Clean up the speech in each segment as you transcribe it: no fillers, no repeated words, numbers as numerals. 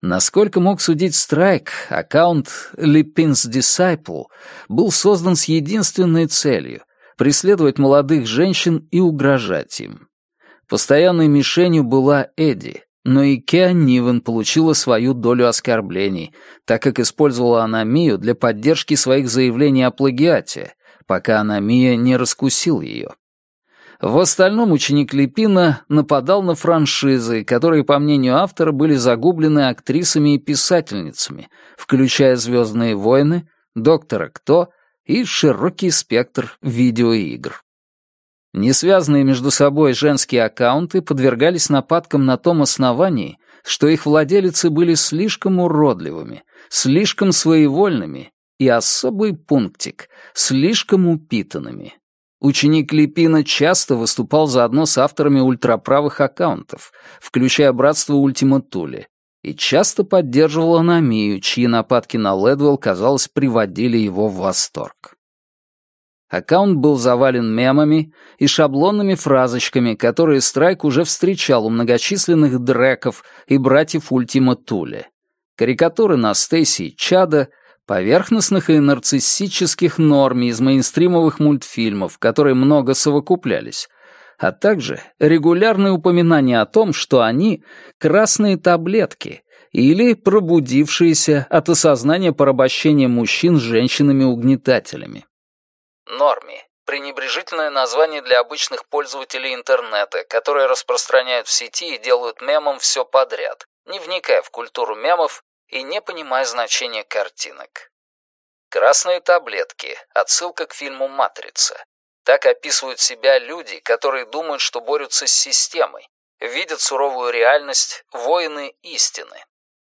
Насколько мог судить Страйк, аккаунт Lipin's Disciple был создан с единственной целью — преследовать молодых женщин и угрожать им. Постоянной мишенью была Эдди, но и Кеа Нивен получила свою долю оскорблений, так как использовала Аномию для поддержки своих заявлений о плагиате, пока Аномия не раскусил ее. В остальном ученик Липина нападал на франшизы, которые, по мнению автора, были загублены актрисами и писательницами, включая «Звездные войны», «Доктора Кто» и широкий спектр видеоигр. Несвязанные между собой женские аккаунты подвергались нападкам на том основании, что их владелицы были слишком уродливыми, слишком своевольными и, особый пунктик, слишком упитанными. Ученик Липина часто выступал заодно с авторами ультраправых аккаунтов, включая братство Ультима Тули, и часто поддерживал Аномию, чьи нападки на Лэдвелл, казалось, приводили его в восторг. Аккаунт был завален мемами и шаблонными фразочками, которые Страйк уже встречал у многочисленных дреков и братьев Ультима Тули. Карикатуры на Стейси и Чада, поверхностных и нарциссических норми из мейнстримовых мультфильмов, которые много совокуплялись, а также регулярные упоминания о том, что они — красные таблетки или пробудившиеся от осознания порабощения мужчин женщинами-угнетателями. Норми — пренебрежительное название для обычных пользователей интернета, которые распространяют в сети и делают мемом все подряд, не вникая в культуру мемов и не понимая значения картинок. Красные таблетки — отсылка к фильму «Матрица». Так описывают себя люди, которые думают, что борются с системой, видят суровую реальность, воины истины.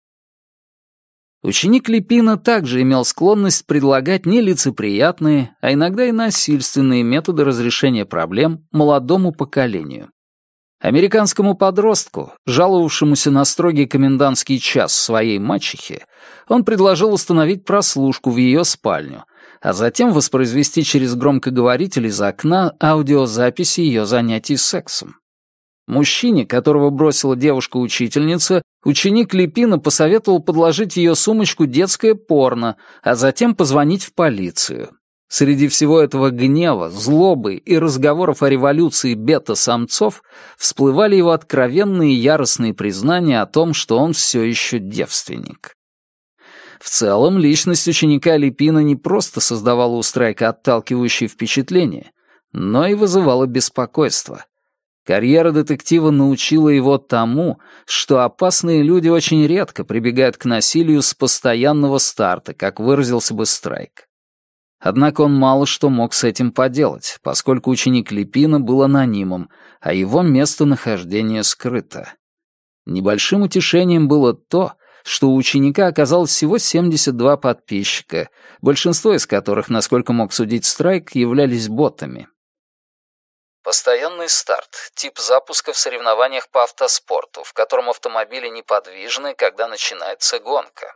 Ученик Липина также имел склонность предлагать нелицеприятные, а иногда и насильственные методы разрешения проблем молодому поколению. Американскому подростку, жаловавшемуся на строгий комендантский час своей мачехе, он предложил установить прослушку в ее спальню, а затем воспроизвести через громкоговоритель из окна аудиозаписи ее занятий сексом. Мужчине, которого бросила девушка-учительница, ученик Липина посоветовал подложить в ее сумочку детское порно, а затем позвонить в полицию. Среди всего этого гнева, злобы и разговоров о революции бета-самцов всплывали его откровенные и яростные признания о том, что он все еще девственник. В целом, личность ученика Липина не просто создавала у Страйка отталкивающее впечатление, но и вызывала беспокойство. Карьера детектива научила его тому, что опасные люди очень редко прибегают к насилию с постоянного старта, как выразился бы Страйк. Однако он мало что мог с этим поделать, поскольку ученик Липина был анонимом, а его местонахождение скрыто. Небольшим утешением было то, что у ученика оказалось всего 72 подписчика, большинство из которых, насколько мог судить Страйк, являлись ботами. Постоянный старт — тип запуска в соревнованиях по автоспорту, в котором автомобили неподвижны, когда начинается гонка.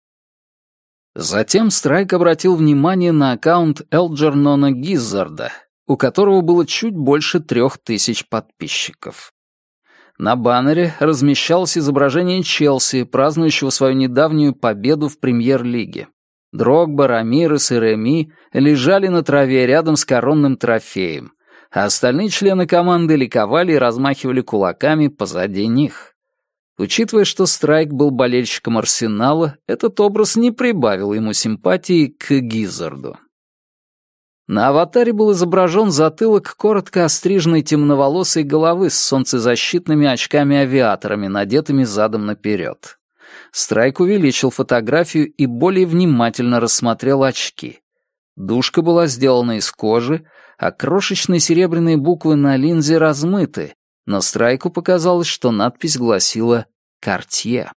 Затем Страйк обратил внимание на аккаунт Элджернона Гиззарда, у которого было чуть больше 3000 подписчиков. На баннере размещалось изображение Челси, празднующего свою недавнюю победу в премьер-лиге. Дрогба, Рамирес и Реми лежали на траве рядом с коронным трофеем, а остальные члены команды ликовали и размахивали кулаками позади них. Учитывая, что Страйк был болельщиком Арсенала, этот образ не прибавил ему симпатии к Гиззарду. На аватаре был изображен затылок коротко остриженной темноволосой головы с солнцезащитными очками-авиаторами, надетыми задом наперед. Страйк увеличил фотографию и более внимательно рассмотрел очки. Дужка была сделана из кожи, а крошечные серебряные буквы на линзе размыты, но Страйку показалось, что надпись гласила «Картье».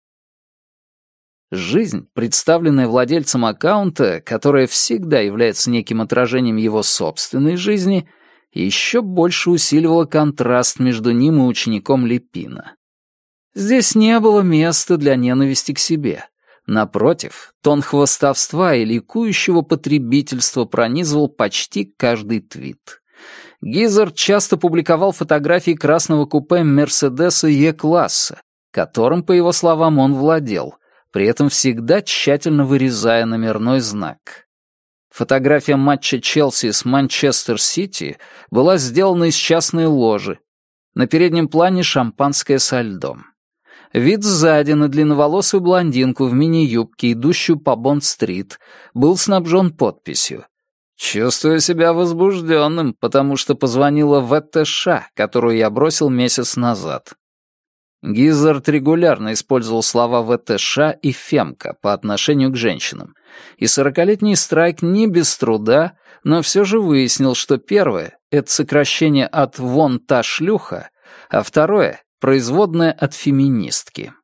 Жизнь, представленная владельцем аккаунта, которая всегда является неким отражением его собственной жизни, еще больше усиливала контраст между ним и учеником Липина. Здесь не было места для ненависти к себе. Напротив, тон хвастовства и ликующего потребительства пронизывал почти каждый твит. Гиззард часто публиковал фотографии красного купе Мерседеса Е-класса, которым, по его словам, он владел, при этом всегда тщательно вырезая номерной знак. Фотография матча Челси с Манчестер-Сити была сделана из частной ложи. На переднем плане шампанское со льдом. Вид сзади на длинноволосую блондинку в мини-юбке, идущую по Бонд-стрит, был снабжен подписью: «Чувствую себя возбужденным, потому что позвонила ВТШ, которую я бросил месяц назад». Гиззард регулярно использовал слова ВТШ и фемка по отношению к женщинам, и 40-летний Страйк не без труда, но все же выяснил, что первое — это сокращение от «вон та шлюха», а второе — производное от феминистки.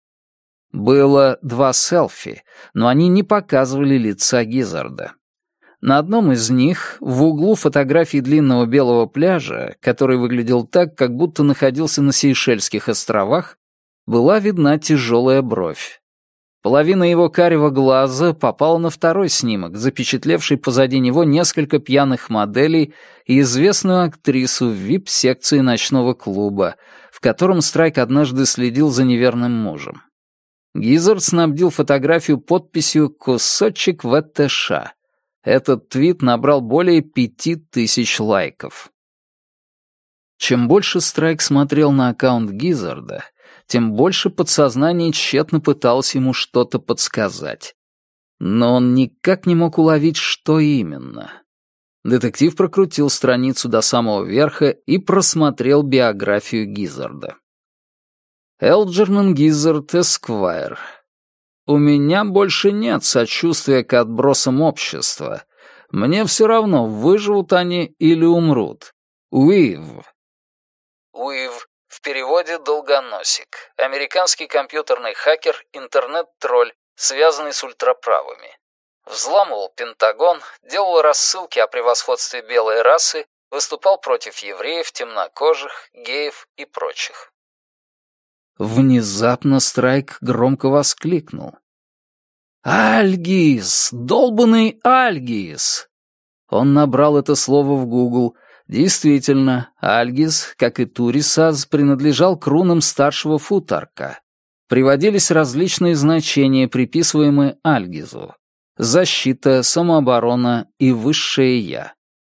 Было 2 селфи, но они не показывали лица Гиззарда. На одном из них, в углу фотографии длинного белого пляжа, который выглядел так, как будто находился на Сейшельских островах, была видна тяжелая бровь. Половина его карего глаза попала на второй снимок, запечатлевший позади него несколько пьяных моделей и известную актрису в вип-секции ночного клуба, в котором Страйк однажды следил за неверным мужем. Гиззард снабдил фотографию подписью «Кусочек ВТШ». Этот твит набрал более 5000 лайков. Чем больше Страйк смотрел на аккаунт Гиззарда, тем больше подсознание тщетно пыталось ему что-то подсказать. Но он никак не мог уловить, что именно. Детектив прокрутил страницу до самого верха и просмотрел биографию Гиззарда. Элджернон Гиззард, Эсквайр. У меня больше нет сочувствия к отбросам общества. Мне все равно, выживут они или умрут. Уив. Уив, в переводе «долгоносик». Американский компьютерный хакер, интернет-тролль, связанный с ультраправыми. Взламывал Пентагон, делал рассылки о превосходстве белой расы, выступал против евреев, темнокожих, геев и прочих. Внезапно Страйк громко воскликнул. «Альгис! Долбанный Альгис!» Он набрал это слово в Google. Действительно, Альгис, как и Турисаз, принадлежал к рунам старшего Футарка. Приводились различные значения, приписываемые Альгизу. Защита, самооборона и высшее «я».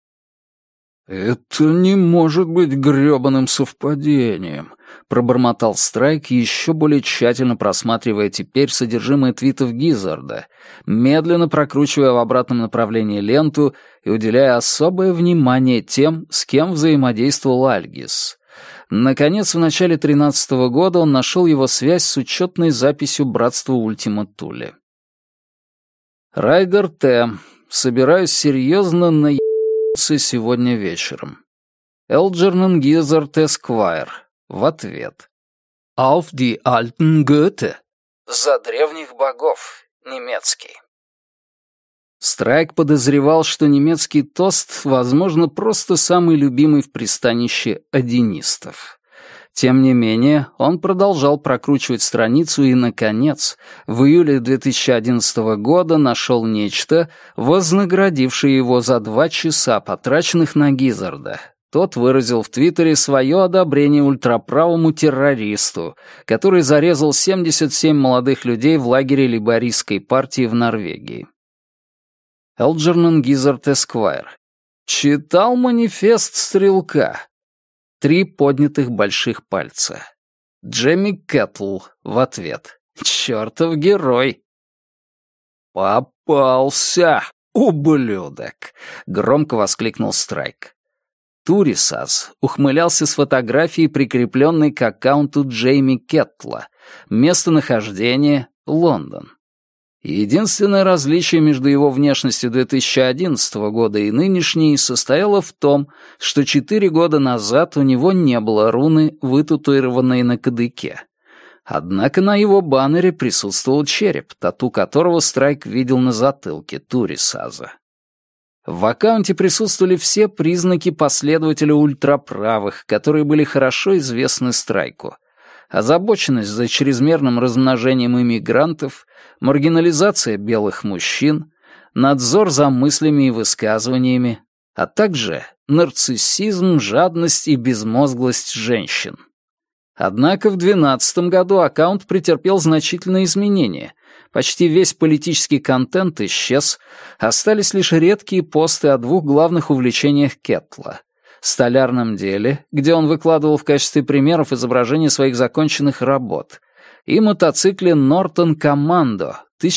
«Это не может быть грёбаным совпадением», — пробормотал Страйк, еще более тщательно просматривая теперь содержимое твитов Гиззарда, медленно прокручивая в обратном направлении ленту и уделяя особое внимание тем, с кем взаимодействовал Альгис. Наконец, в начале 13-го года он нашел его связь с учетной записью братства Ультима Туле. «Райдер Т. Собираюсь серьезно сегодня вечером. Элджернон Гиззард Эсквайр. В ответ. Auf die alten Götter. За древних богов. Немецкий. Страйк подозревал, что немецкий тост, возможно, просто самый любимый в пристанище одинистов. Тем не менее, он продолжал прокручивать страницу и, наконец, в июле 2011 года нашел нечто, вознаградившее его за 2 часа, потраченных на Гиззарда. Тот выразил в Твиттере свое одобрение ультраправому террористу, который зарезал 77 молодых людей в лагере лейбористской партии в Норвегии. Элджернон Гиззард Эсквайр. Читал манифест стрелка. 3 поднятых больших пальца. Джемми Кэттл в ответ. Чёртов герой. «Попался, ублюдок!» — громко воскликнул Страйк. Турисас ухмылялся с фотографией, прикрепленной к аккаунту Джейми Кэттла. Местонахождение — Лондон. Единственное различие между его внешностью 2011 года и нынешней состояло в том, что 4 года назад у него не было руны, вытатуированной на кадыке. Однако на его баннере присутствовал череп, тату которого Страйк видел на затылке Турисаза. В аккаунте присутствовали все признаки последователя ультраправых, которые были хорошо известны Страйку. Озабоченность за чрезмерным размножением иммигрантов, маргинализация белых мужчин, надзор за мыслями и высказываниями, а также нарциссизм, жадность и безмозглость женщин. Однако в 2012 году аккаунт претерпел значительные изменения. Почти весь политический контент исчез, остались лишь редкие посты о двух главных увлечениях Кеттла — столярном деле, где он выкладывал в качестве примеров изображения своих законченных работ, и мотоцикле Нортон Коммандо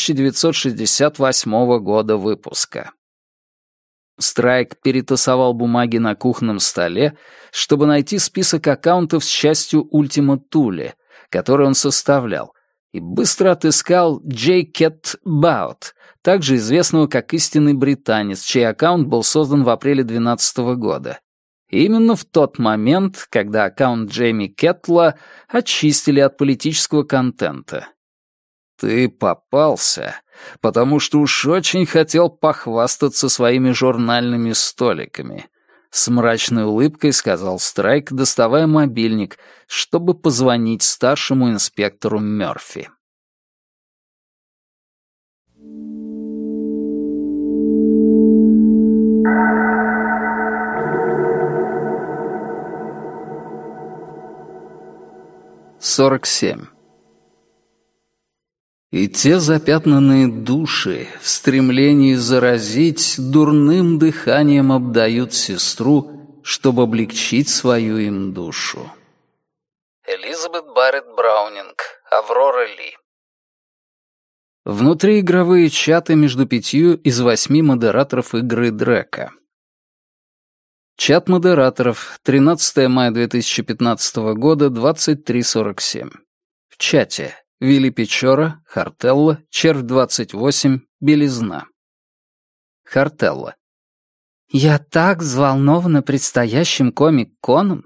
1968 года выпуска. Страйк перетасовал бумаги на кухонном столе, чтобы найти список аккаунтов с частью Ultima Thule, который он составлял, и быстро отыскал J. Cat Bout, также известного как истинный британец, чей аккаунт был создан в апреле 2012 года. И именно в тот момент, когда аккаунт Джейми Кеттла очистили от политического контента. «Ты попался, потому что уж очень хотел похвастаться своими журнальными столиками», — с мрачной улыбкой сказал Страйк, доставая мобильник, чтобы позвонить старшему инспектору Мёрфи. «47. И те запятнанные души в стремлении заразить дурным дыханием обдают сестру, чтобы облегчить свою им душу». Элизабет Барретт Браунинг, Аврора Ли. Внутриигровые чаты между 5 из 8 модераторов игры Дрека. Чат модераторов, 13 мая 2015 года, 23:47. В чате Вилли Печора, Хартелла, Червь-28, Белизна. Хартелла. «Я так взволнована предстоящим комик-коном».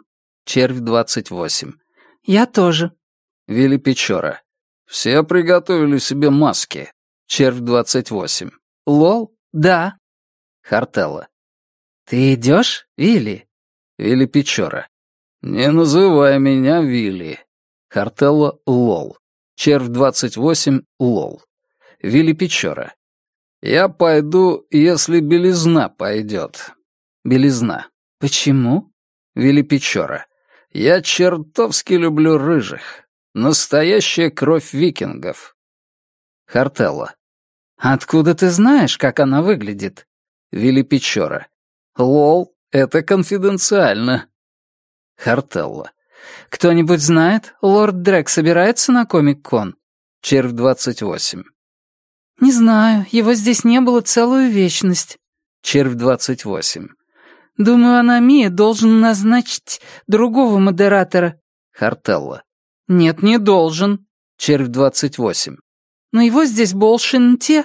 Червь-28. «Я тоже». Вилли Печора. «Все приготовили себе маски». Червь-28. «Лол, да». Хартелла. «Ты идешь, Вилли?» Вилли Печора. «Не называй меня Вилли». Хартелла. «Лол». Червь-28, лол. Вилли Печора. «Я пойду, если Белизна пойдет». Белизна. «Почему?» Вилли Печора. «Я чертовски люблю рыжих. Настоящая кровь викингов». Хартелла. «Откуда ты знаешь, как она выглядит?» Вилли Печора. «Лол, это конфиденциально». Хартелла. «Кто-нибудь знает, лорд Дрек собирается на комик-кон?» Червь-28. «Не знаю, его здесь не было целую вечность». Червь-28. «Думаю, Аномия должен назначить другого модератора». Хартелла. «Нет, не должен». Червь-28. «Но его здесь больше не те».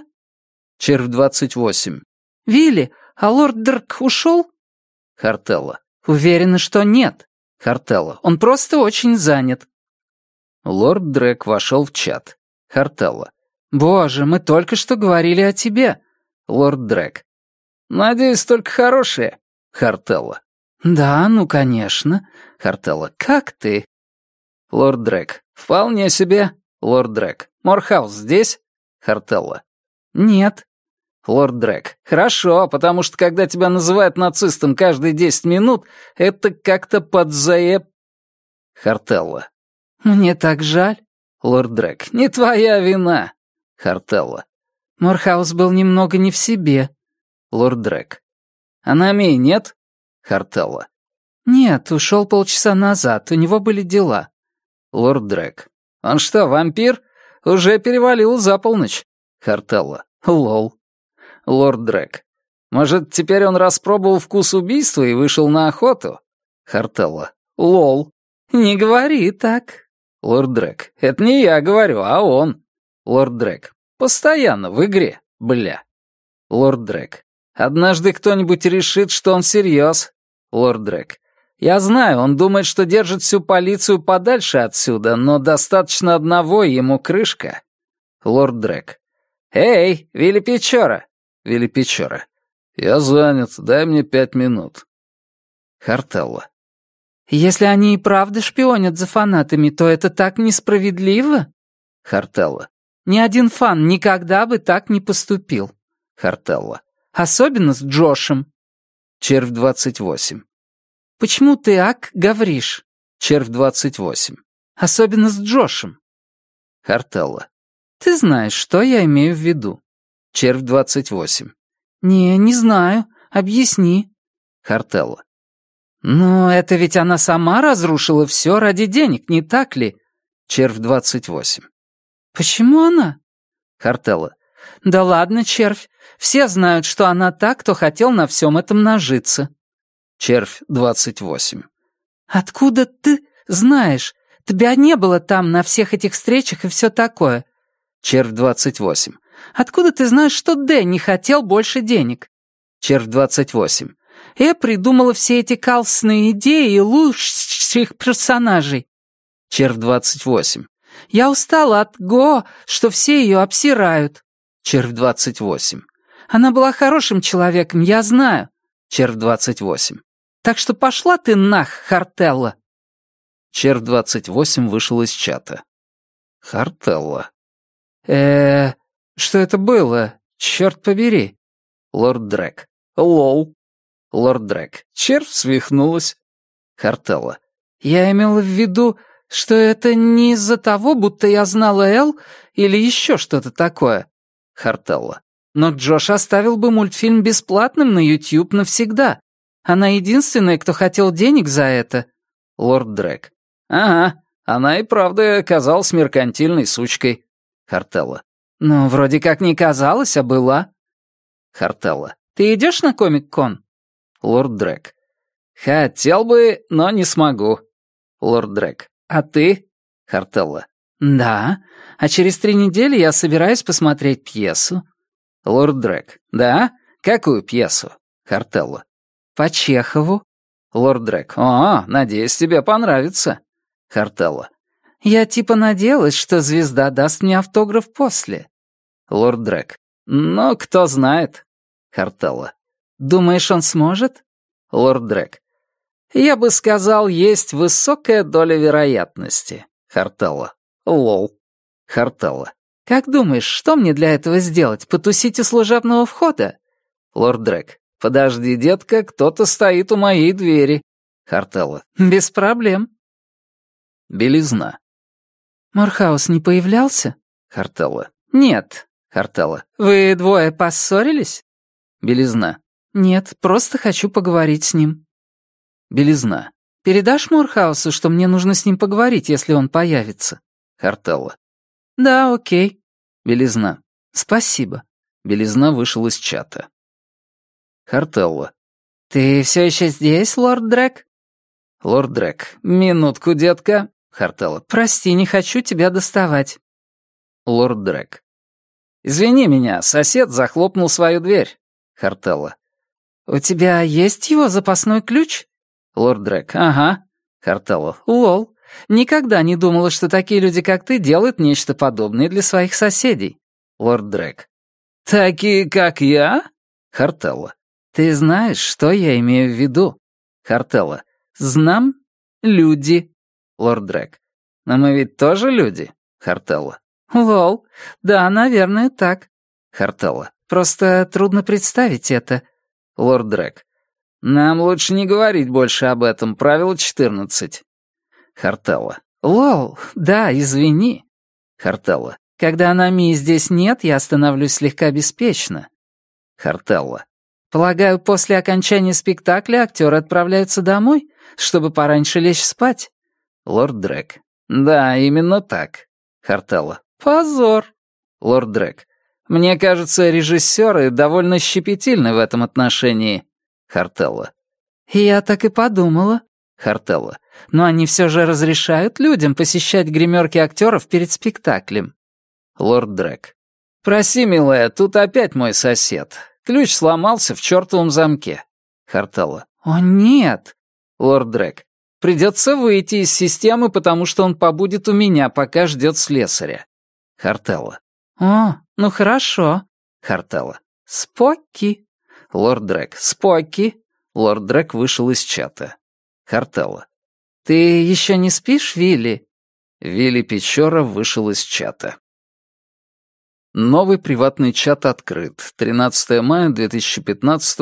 Червь-28. «Вилли, а лорд Дрек ушел?» Хартелла. «Уверена, что нет». Хартелла. «Он просто очень занят». Лорд Дрек вошел в чат. Хартелла. «Боже, мы только что говорили о тебе». Лорд Дрек. «Надеюсь, только хорошее». Хартелла. «Да, ну, конечно». Хартелла. «Как ты?» Лорд Дрек. «Вполне себе». Лорд Дрек. «Морхаус здесь?» Хартелла. «Нет». Лорд Дрек. «Хорошо, потому что когда тебя называют нацистом каждые 10 минут, это как-то подзаеб...» Хартелла. «Мне так жаль». Лорд Дрек. «Не твоя вина». Хартелла. «Морхаус был немного не в себе». Лорд Дрек. «Аномии нет?» Хартелла. «Нет, ушел полчаса назад, у него были дела». Лорд Дрек. «Он что, вампир? Уже перевалил за полночь». Хартелла. «Лол». Лорд Дрек. «Может, теперь он распробовал вкус убийства и вышел на охоту?» Хартелла. «Лол». «Не говори так». Лорд Дрек. «Это не я говорю, а он». Лорд Дрек. «Постоянно в игре, бля». Лорд Дрек. «Однажды кто-нибудь решит, что он всерьез». Лорд Дрек. «Я знаю, он думает, что держит всю полицию подальше отсюда, но достаточно одного, и ему крышка». Лорд Дрек. «Эй, Вилли Печора!» Вилли Печора. «Я занят, дай мне 5 минут». Хартелла. «Если они и правда шпионят за фанатами, то это так несправедливо?» Хартелла. «Ни один фан никогда бы так не поступил». Хартелла. «Особенно с Джошем». Червь-28. «Почему ты ак говоришь?» Червь-28. Особенно с Джошем. Хартелло. Ты знаешь, что я имею в виду. Червь 28. Не знаю. Объясни. Хартелло. Но это ведь она сама разрушила все ради денег, не так ли? Червь 28. Почему она? Хартелло. Да ладно, червь. Все знают, что она та, кто хотел на всем этом нажиться. Червь 28. Откуда ты знаешь? Тебя не было там на всех этих встречах и все такое. Червь 28. Откуда ты знаешь, что Дэнни хотел больше денег? Червь 28. Я придумала все эти калсные идеи и лучших персонажей. Червь 28. Я устала от что все ее обсирают. Червь 28. Она была хорошим человеком, я знаю. Червь 28. Так что пошла ты нах, Хартелло. Червь 28 вышел из чата. Хартелло. Что это было? Черт побери. Лорд Дрэк. Лол. Лорд Дрэк. Червь свихнулась. Хартелло. Я имела в виду, что это не из-за того, будто я знала Эл или еще что-то такое. Хартелло. Но Джош оставил бы мультфильм бесплатным на YouTube навсегда. Она единственная, кто хотел денег за это. Лорд Дрэк. Ага, она и правда оказалась меркантильной сучкой. Хартелло. Ну, вроде как не казалось, а была. Хартелло. Ты идешь на Комик-кон? Лорд Дрэк. Хотел бы, но не смогу. Лорд Дрэк. А ты? Хартелло. Да, а через 3 недели я собираюсь посмотреть пьесу. Лорд Дрэк. Да? Какую пьесу? Хартелло. По Чехову. Лорд Дрэк. О, надеюсь, тебе понравится. Хартелло. Я типа надеялась, что звезда даст мне автограф после. Лорд Дрэк. Но кто знает. Хартелло. Думаешь, он сможет? Лорд Дрэк. Я бы сказал, есть высокая доля вероятности. Хартелло. Лол. Хартелло. Как думаешь, что мне для этого сделать? Потусить у служебного входа? Лорд Дрэк. Подожди, детка, кто-то стоит у моей двери. Хартелло. Без проблем. Белизна. Морхаус не появлялся? Хартелло. Нет. Хартелло. Вы двое поссорились? Белизна. Нет, просто хочу поговорить с ним. Белизна. Передашь Морхаусу, что мне нужно с ним поговорить, если он появится? Хартелло. Да, окей. Белизна. Спасибо. Белизна вышел из чата. Хартелло. Ты все еще здесь, лорд Дрэк? Лорд Дрэк. Минутку, детка. Хартелло. Прости, не хочу тебя доставать. Лорд Дрэк. Извини меня, сосед захлопнул свою дверь. Хартелло. У тебя есть его запасной ключ? Лорд Дрэк. Ага. Хартелло. Лол. Никогда не думала, что такие люди, как ты, делают нечто подобное для своих соседей. Лорд Дрэк. Такие, как я? Хартелло. Ты знаешь, что я имею в виду? Хартелло. Знам люди. Лорд Дрэк. Но мы ведь тоже люди. Хартелло. Лол. Да, наверное, так. Хартелло. Просто трудно представить это. Лорд Дрэк. Нам лучше не говорить больше об этом. Правило 14. Хартелло. Лол. Да, извини. Хартелло. Когда Аномии здесь нет, я становлюсь слегка беспечна. Хартелло. Полагаю, после окончания спектакля актеры отправляются домой, чтобы пораньше лечь спать? Лорд Дрэк. Да, именно так. Хартелло. Позор. Лорд Дрэк. Мне кажется, режиссеры довольно щепетильны в этом отношении. Хартелло. Я так и подумала. Хартелло. Но они все же разрешают людям посещать гримерки актеров перед спектаклем. Лорд Дрэк. Проси, милая, тут опять мой сосед. Ключ сломался в чертовом замке. Хартелло. О, нет. Лорд Дрэк. Придется выйти из системы, потому что он побудет у меня, пока ждет слесаря. Хартелло. О, ну хорошо. Хартелло. Споки. Лорд Дрэк. Споки. Лорд Дрэк вышел из чата. Хартелло. Ты еще не спишь, Вилли? Вилли Печора вышел из чата. Новый приватный чат открыт. 13 мая 2015,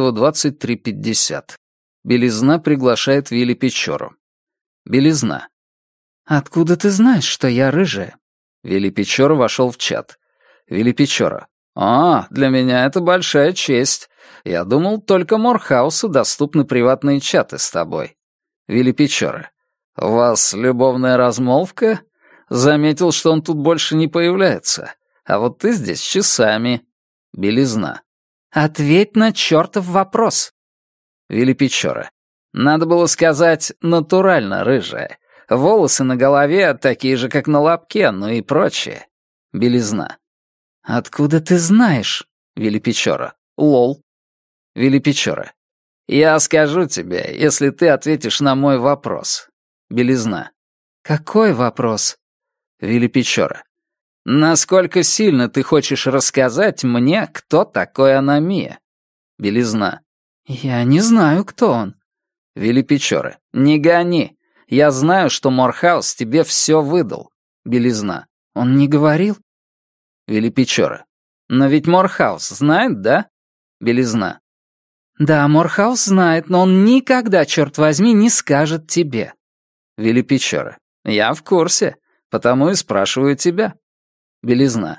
23:50. Белизна приглашает Вилли Печору. Белизна. «Откуда ты знаешь, что я рыжая?» Вилли Печора вошел в чат. Вилли Печора. Для меня это большая честь. Я думал, только Морхаусу доступны приватные чаты с тобой». Вилли Печора. «У вас любовная размолвка? Заметил, что он тут больше не появляется. А вот ты здесь часами». Белизна. «Ответь на чертов вопрос». Вилли Печора. «Надо было сказать натурально рыжая. Волосы на голове такие же, как на лобке, ну и прочее». Белизна. «Откуда ты знаешь?» Вилли Печора. «Лол». Вилли Печора. «Я скажу тебе, если ты ответишь на мой вопрос». Белизна. «Какой вопрос?» Вилли Печора. «Насколько сильно ты хочешь рассказать мне, кто такой Аномия?» Белизна. «Я не знаю, кто он». Вилли Печора. «Не гони. Я знаю, что Морхаус тебе все выдал». Белизна. «Он не говорил?» Вилли Печора. «Но ведь Морхаус знает, да?» Белизна. «Да, Морхаус знает, но он никогда, черт возьми, не скажет тебе». Вилли Печора. «Я в курсе, потому и спрашиваю тебя». Белизна.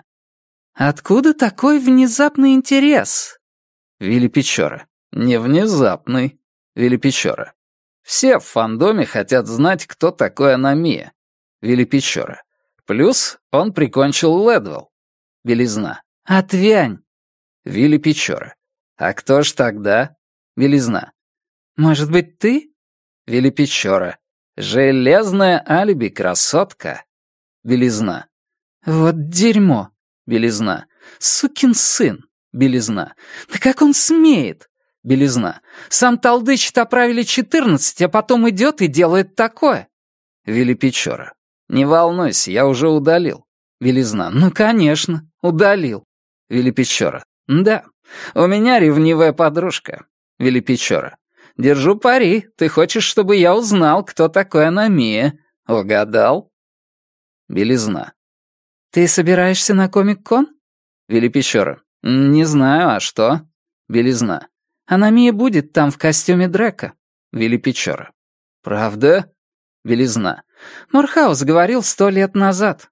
«Откуда такой внезапный интерес?» Вилли Печора. «Не внезапный». Вилли Печора. «Все в фандоме хотят знать, кто такой Аномия». Вилли Печора. «Плюс он прикончил Лэдвелл». Белизна. «Отвянь». Вилли Печора. «А кто ж тогда?» Белизна. «Может быть, ты?» Вилли Печора. «Железное алиби, красотка». Белизна. «Вот дерьмо». Белизна. «Сукин сын». Белизна. «Да как он смеет?» Белизна. «Сам толдычит о правиле 14, а потом идет и делает такое». Вилли Печора. «Не волнуйся, я уже удалил». Белизна. «Ну, конечно, удалил». Вилли Печора. «Да, у меня ревнивая подружка». Вилли Печора. «Держу пари, ты хочешь, чтобы я узнал, кто такой Аномия. Угадал?» Белизна. «Ты собираешься на Комик-кон?» Вилли Печора. «Не знаю, а что?» Белизна. «Аномия будет там в костюме Дрека». Вилли Печора. «Правда?» Белизна. «Морхаус говорил 100 лет назад».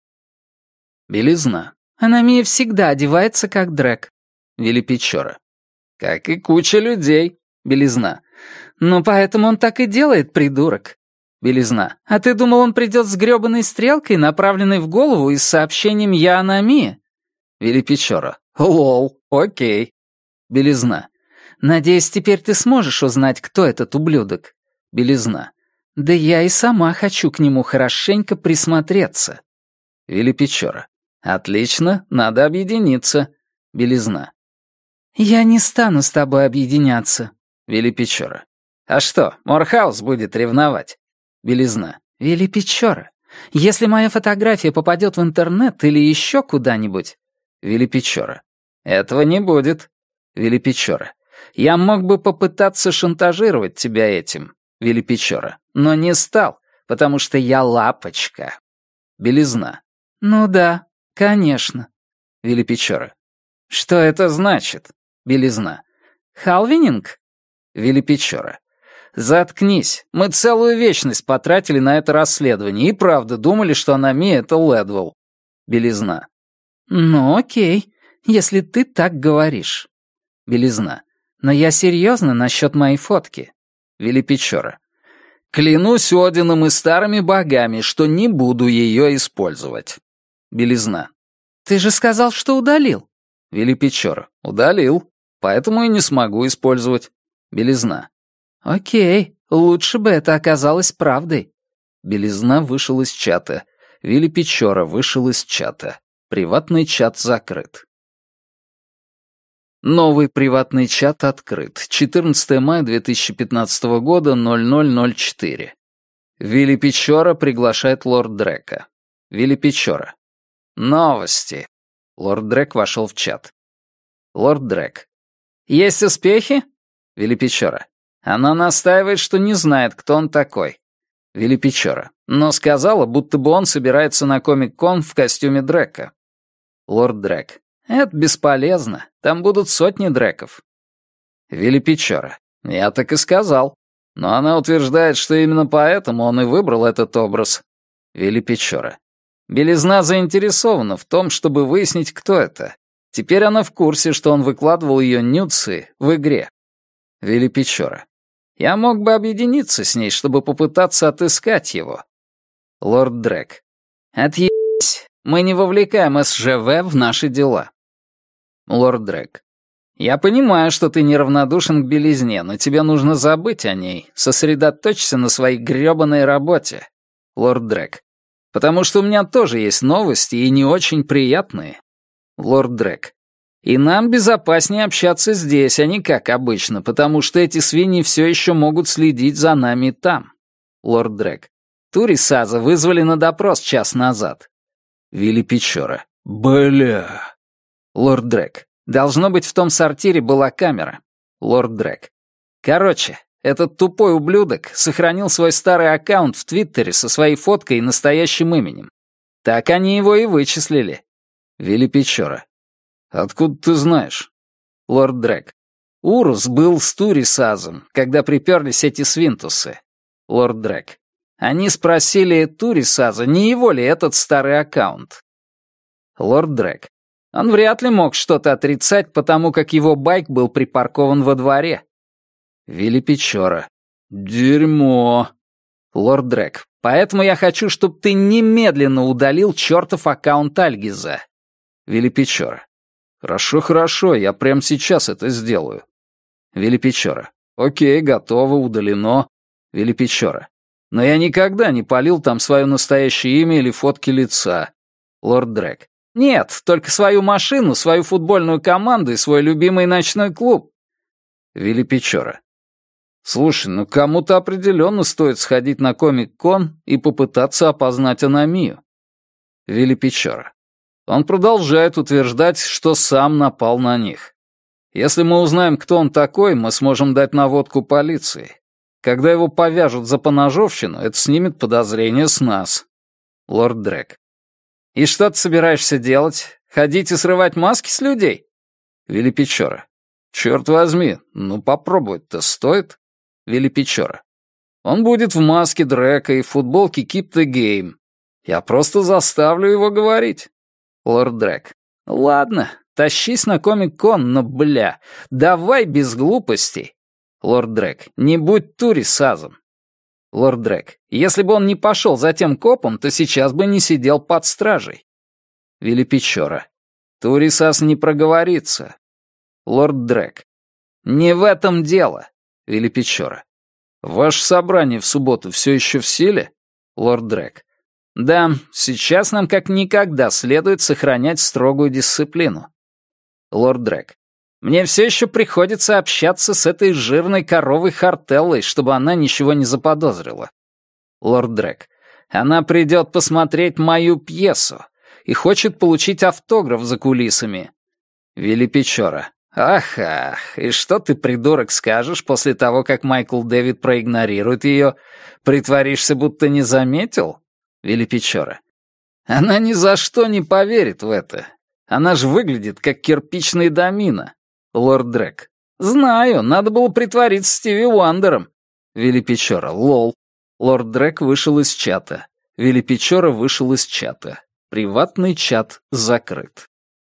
Белизна. «Аномия всегда одевается как Дрек». Вилли Печора. «Как и куча людей». Белизна. «Ну, поэтому он так и делает, придурок». Белизна. «А ты думал, он придет с грёбаной стрелкой, направленной в голову, и с сообщением «Я Аномия»?» Вилли Печора. «Лол, окей». Белизна. «Надеюсь, теперь ты сможешь узнать, кто этот ублюдок». Белизна. «Да я и сама хочу к нему хорошенько присмотреться». Вилли Печора. «Отлично, надо объединиться». Белизна. «Я не стану с тобой объединяться». Вилли Печора. «А что, Морхаус будет ревновать?» Белизна. «Вилли Печора, если моя фотография попадет в интернет или еще куда-нибудь...» Вилли Печора. «Этого не будет». Вилли Печора. «Я мог бы попытаться шантажировать тебя этим». Вилли Печора. «Но не стал, потому что я лапочка». Белизна. «Ну да, конечно». Вилли Печора. «Что это значит?» Белизна. «Халвининг?» Вилли Печора. «Заткнись. Мы целую вечность потратили на это расследование и правда думали, что Аномия — это Лэдвелл». Белизна. «Ну окей, если ты так говоришь». Белизна. «Но я серьезно насчет моей фотки». Вилли Печора. «Клянусь Одином и старыми богами, что не буду ее использовать». Белизна. «Ты же сказал, что удалил». Вилли Печора. «Удалил, поэтому и не смогу использовать». Белизна. «Окей, лучше бы это оказалось правдой». Белизна вышел из чата. Вилли Печора вышел из чата. Приватный чат закрыт. Новый приватный чат открыт. 14 мая 2015 года, 00:04. Вилли Печора приглашает лорд Дрека. Вилли Печора. Новости. Лорд Дрек вошел в чат. Лорд Дрек. Есть успехи? Вилли Печора. Она настаивает, что не знает, кто он такой. Вилли Печора. Но сказала, будто бы он собирается на Комик-кон в костюме Дрека. Лорд Дрек. Это бесполезно. Там будут сотни Дреков. Вилли Печора. Я так и сказал. Но она утверждает, что именно поэтому он и выбрал этот образ. Вилли Печора. Белизна заинтересована в том, чтобы выяснить, кто это. Теперь она в курсе, что он выкладывал ее нюдсы в игре. Вилли Печора. Я мог бы объединиться с ней, чтобы попытаться отыскать его. Лорд Дрэк. Отъебись. Мы не вовлекаем СЖВ в наши дела. Лорд Дрэк. Я понимаю, что ты неравнодушен к белизне, но тебе нужно забыть о ней, сосредоточься на своей грёбаной работе. Лорд Дрэк. Потому что у меня тоже есть новости и не очень приятные. Лорд Дрэк. И нам безопаснее общаться здесь, а не как обычно, потому что эти свиньи все еще могут следить за нами там. Лорд Дрэк. Тури Саза вызвали на допрос час назад. Вилли Печора. Бля. Лорд Дрэк. Должно быть, в том сортире была камера. Лорд Дрэк. Короче, этот тупой ублюдок сохранил свой старый аккаунт в Твиттере со своей фоткой и настоящим именем. Так они его и вычислили. Вилли Печора. Откуда ты знаешь? Лорд Дрэк. Урус был с Тури Сазом, когда приперлись эти свинтусы. Лорд Дрэк. Они спросили Тури Саза, не его ли этот старый аккаунт. Лорд Дрэк. Он вряд ли мог что-то отрицать, потому как его байк был припаркован во дворе. Вилли Печора. Дерьмо. Лорд Дрэк. Поэтому я хочу, чтобы ты немедленно удалил чертов аккаунт Альгиза. Вилли Печора. Хорошо, я прямо сейчас это сделаю. Вилли Печора. Окей, готово, удалено. Вилли Печора. Но я никогда не палил там свое настоящее имя или фотки лица. Лорд Дрэк. Нет, только свою машину, свою футбольную команду и свой любимый ночной клуб. Вилли Печора. Слушай, ну кому-то определенно стоит сходить на Комик-кон и попытаться опознать аномию. Вилли Печора. Он продолжает утверждать, что сам напал на них. Если мы узнаем, кто он такой, мы сможем дать наводку полиции. Когда его повяжут за поножовщину, это снимет подозрение с нас. Лорд Дрэк. И что ты собираешься делать? Ходить и срывать маски с людей? Вилли Печора. Черт возьми, ну попробовать-то стоит. Вилли Печора. Он будет в маске Дрэка и в футболке Keep the Game. Я просто заставлю его говорить. Лорд Дрэк. Ладно, тащись на Комик-кон, но, бля, давай без глупостей. Лорд Дрэк. Не будь Тури Сазом. Лорд Дрэк. Если бы он не пошел за тем копом, то сейчас бы не сидел под стражей. Вилли Печора. Тури Саз не проговорится. Лорд Дрэк. Не в этом дело. Вилли Печора. Ваше собрание в субботу все еще в силе? Лорд Дрэк. Да, сейчас нам как никогда следует сохранять строгую дисциплину. Лорд Дрэк. Мне все еще приходится общаться с этой жирной коровой Хартеллой, чтобы она ничего не заподозрила. Лорд Дрэк. Она придет посмотреть мою пьесу и хочет получить автограф за кулисами. Вилли Печора. Ах, и что ты, придурок, скажешь после того, как Майкл Дэвид проигнорирует ее? Притворишься, будто не заметил? Вилли Печора. Она ни за что не поверит в это. Она же выглядит, как кирпичный домино. Лорд Дрэк. Знаю, надо было притвориться Стиви Уандером. Вилли Печора. Лол. Лорд Дрэк вышел из чата. Вилли Печора вышел из чата. Приватный чат закрыт.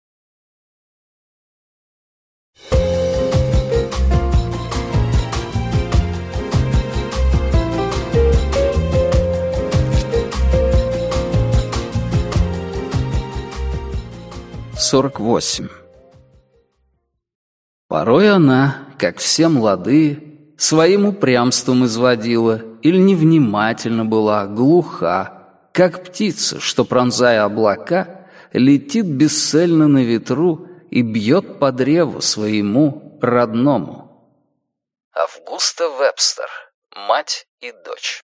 Сорок восемь. Порой она, как все молодые, своим упрямством изводила или невнимательно была, глуха, как птица, что, пронзая облака, летит бесцельно на ветру и бьет по древу своему родному. Августа Вебстер. Мать и дочь.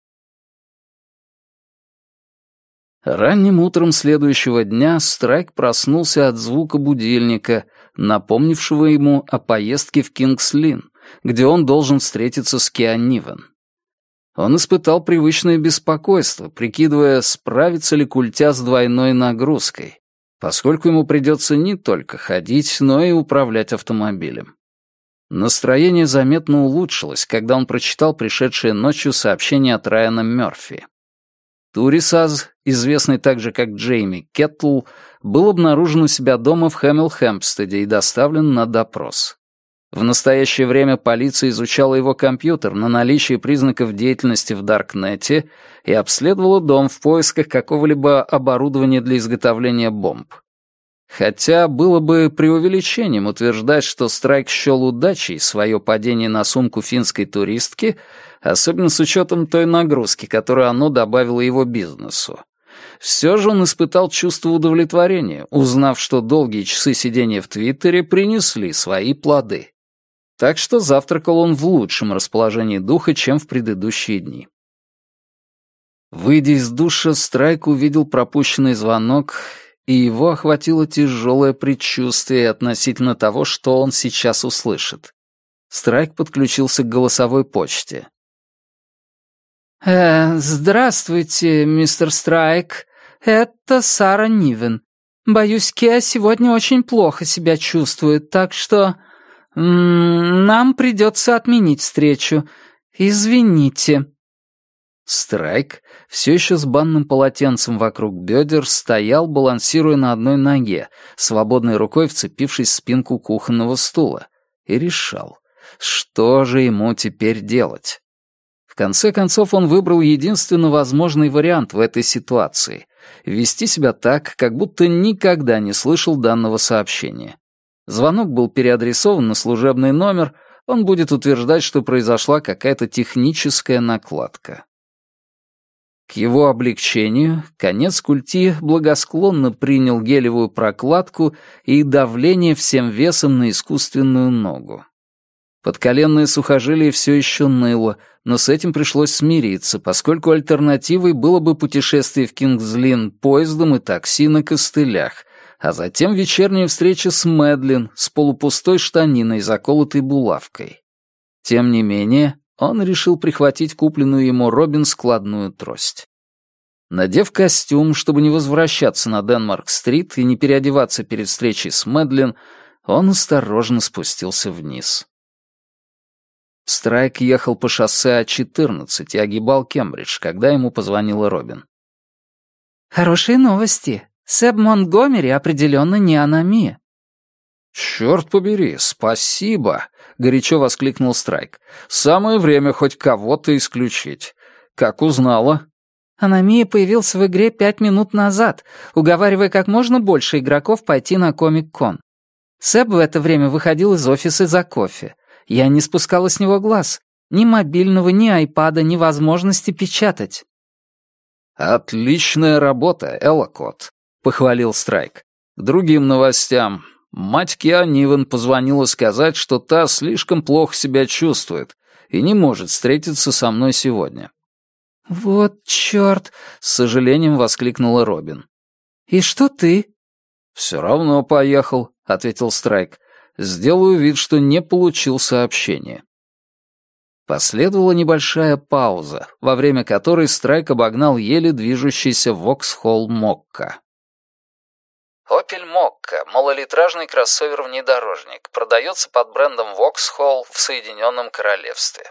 Ранним утром следующего дня Страйк проснулся от звука будильника, напомнившего ему о поездке в Кингс-Линн, где он должен встретиться с Киа Нивен. Он испытал привычное беспокойство, прикидывая, справится ли культя с двойной нагрузкой, поскольку ему придется не только ходить, но и управлять автомобилем. Настроение заметно улучшилось, когда он прочитал пришедшее ночью сообщение от Райана Мёрфи. Турисаз, известный также как Джейми Кеттл, был обнаружен у себя дома в Хэмилл-Хэмпстеде и доставлен на допрос. В настоящее время полиция изучала его компьютер на наличие признаков деятельности в Даркнете и обследовала дом в поисках какого-либо оборудования для изготовления бомб. Хотя было бы преувеличением утверждать, что Страйк счел удачей свое падение на сумку финской туристки, особенно с учетом той нагрузки, которую оно добавило его бизнесу. Все же он испытал чувство удовлетворения, узнав, что долгие часы сидения в Твиттере принесли свои плоды. Так что завтракал он в лучшем расположении духа, чем в предыдущие дни. Выйдя из душа, Страйк увидел пропущенный звонок, и его охватило тяжелое предчувствие относительно того, что он сейчас услышит. Страйк подключился к голосовой почте. «Здравствуйте, мистер Страйк. Это Сара Нивен. Боюсь, Кеа сегодня очень плохо себя чувствует, так что нам придется отменить встречу. Извините». Страйк, все еще с банным полотенцем вокруг бедер, стоял, балансируя на одной ноге, свободной рукой вцепившись в спинку кухонного стула, и решал, что же ему теперь делать. В конце концов, он выбрал единственно возможный вариант в этой ситуации — вести себя так, как будто никогда не слышал данного сообщения. Звонок был переадресован на служебный номер, он будет утверждать, что произошла какая-то техническая накладка. К его облегчению, конец культи благосклонно принял гелевую прокладку и давление всем весом на искусственную ногу. Подколенное сухожилие все еще ныло, но с этим пришлось смириться, поскольку альтернативой было бы путешествие в Кингс-Линн поездом и такси на костылях, а затем вечерняя встреча с Мэдлин с полупустой штаниной, заколотой булавкой. Тем не менее, он решил прихватить купленную ему Робин складную трость. Надев костюм, чтобы не возвращаться на Денмарк-стрит и не переодеваться перед встречей с Мэдлин, он осторожно спустился вниз. Страйк ехал по шоссе А14 и огибал Кембридж, когда ему позвонила Робин. «Хорошие новости. Сэб Монтгомери определенно не аномия». «Черт побери, спасибо!» — горячо воскликнул Страйк. «Самое время хоть кого-то исключить. Как узнала?» Аномия появился в игре 5 минут назад, уговаривая как можно больше игроков пойти на Комик-кон. Сэб в это время выходил из офиса за кофе. Я не спускала с него глаз. Ни мобильного, ни айпада, ни возможности печатать. «Отличная работа, Эллокот», — похвалил Страйк. «К другим новостям. Мать Кеа Нивен позвонила сказать, что та слишком плохо себя чувствует и не может встретиться со мной сегодня». «Вот чёрт!» — с сожалением воскликнула Робин. «И что ты?» «Все равно поехал», — ответил Страйк. «Сделаю вид, что не получил сообщения». Последовала небольшая пауза, во время которой Страйк обогнал еле движущийся Воксхолл Мокка. Opel Mokka — малолитражный кроссовер-внедорожник, продается под брендом Vauxhall в Соединенном Королевстве.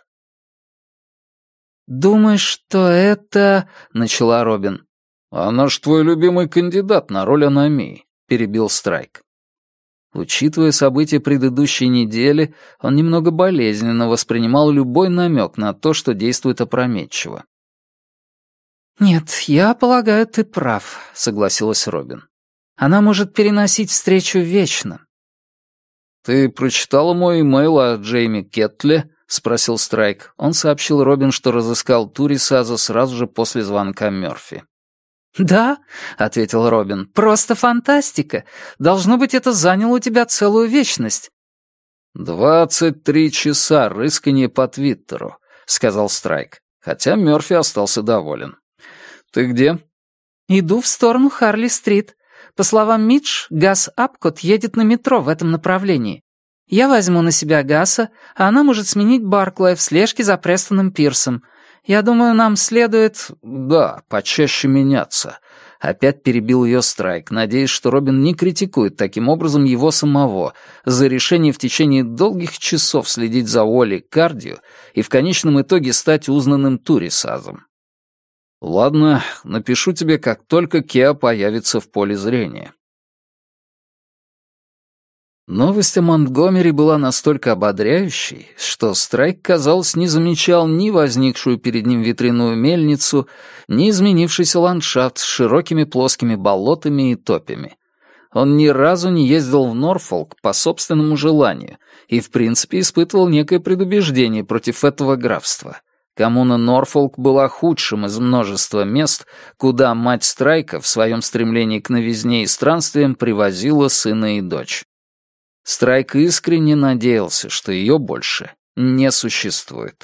«Думаешь, что это...» — начала Робин. «Она ж твой любимый кандидат на роль аномии», — перебил Страйк. Учитывая события предыдущей недели, он немного болезненно воспринимал любой намек на то, что действует опрометчиво. «Нет, я полагаю, ты прав», — согласилась Робин. «Она может переносить встречу вечно». «Ты прочитала мой имейл о Джейми Кеттле?» — спросил Страйк. Он сообщил Робин, что разыскал Турисаза сразу же после звонка Мёрфи. «Да», — ответил Робин, — «просто фантастика. Должно быть, это заняло у тебя целую вечность». 23 часа рыскания по Твиттеру», — сказал Страйк, хотя Мёрфи остался доволен. «Ты где?» «Иду в сторону Харли-стрит. По словам Мидж, Гас Апкот едет на метро в этом направлении. Я возьму на себя Гаса, а она может сменить Барклая в слежке за Престоном Пирсом. Я думаю, нам следует...» «Да, почаще меняться», — опять перебил ее Страйк, надеясь, что Робин не критикует таким образом его самого за решение в течение долгих часов следить за Уолли Кардио и в конечном итоге стать узнанным Турисазом. «Ладно, напишу тебе, как только Кеа появится в поле зрения». Новость о Монтгомери была настолько ободряющей, что Страйк, казалось, не замечал ни возникшую перед ним ветряную мельницу, ни изменившийся ландшафт с широкими плоскими болотами и топями. Он ни разу не ездил в Норфолк по собственному желанию и, в принципе, испытывал некое предубеждение против этого графства. Коммуна Норфолк была худшим из множества мест, куда мать Страйка в своем стремлении к новизне и странствиям привозила сына и дочь. Страйк искренне надеялся, что ее больше не существует.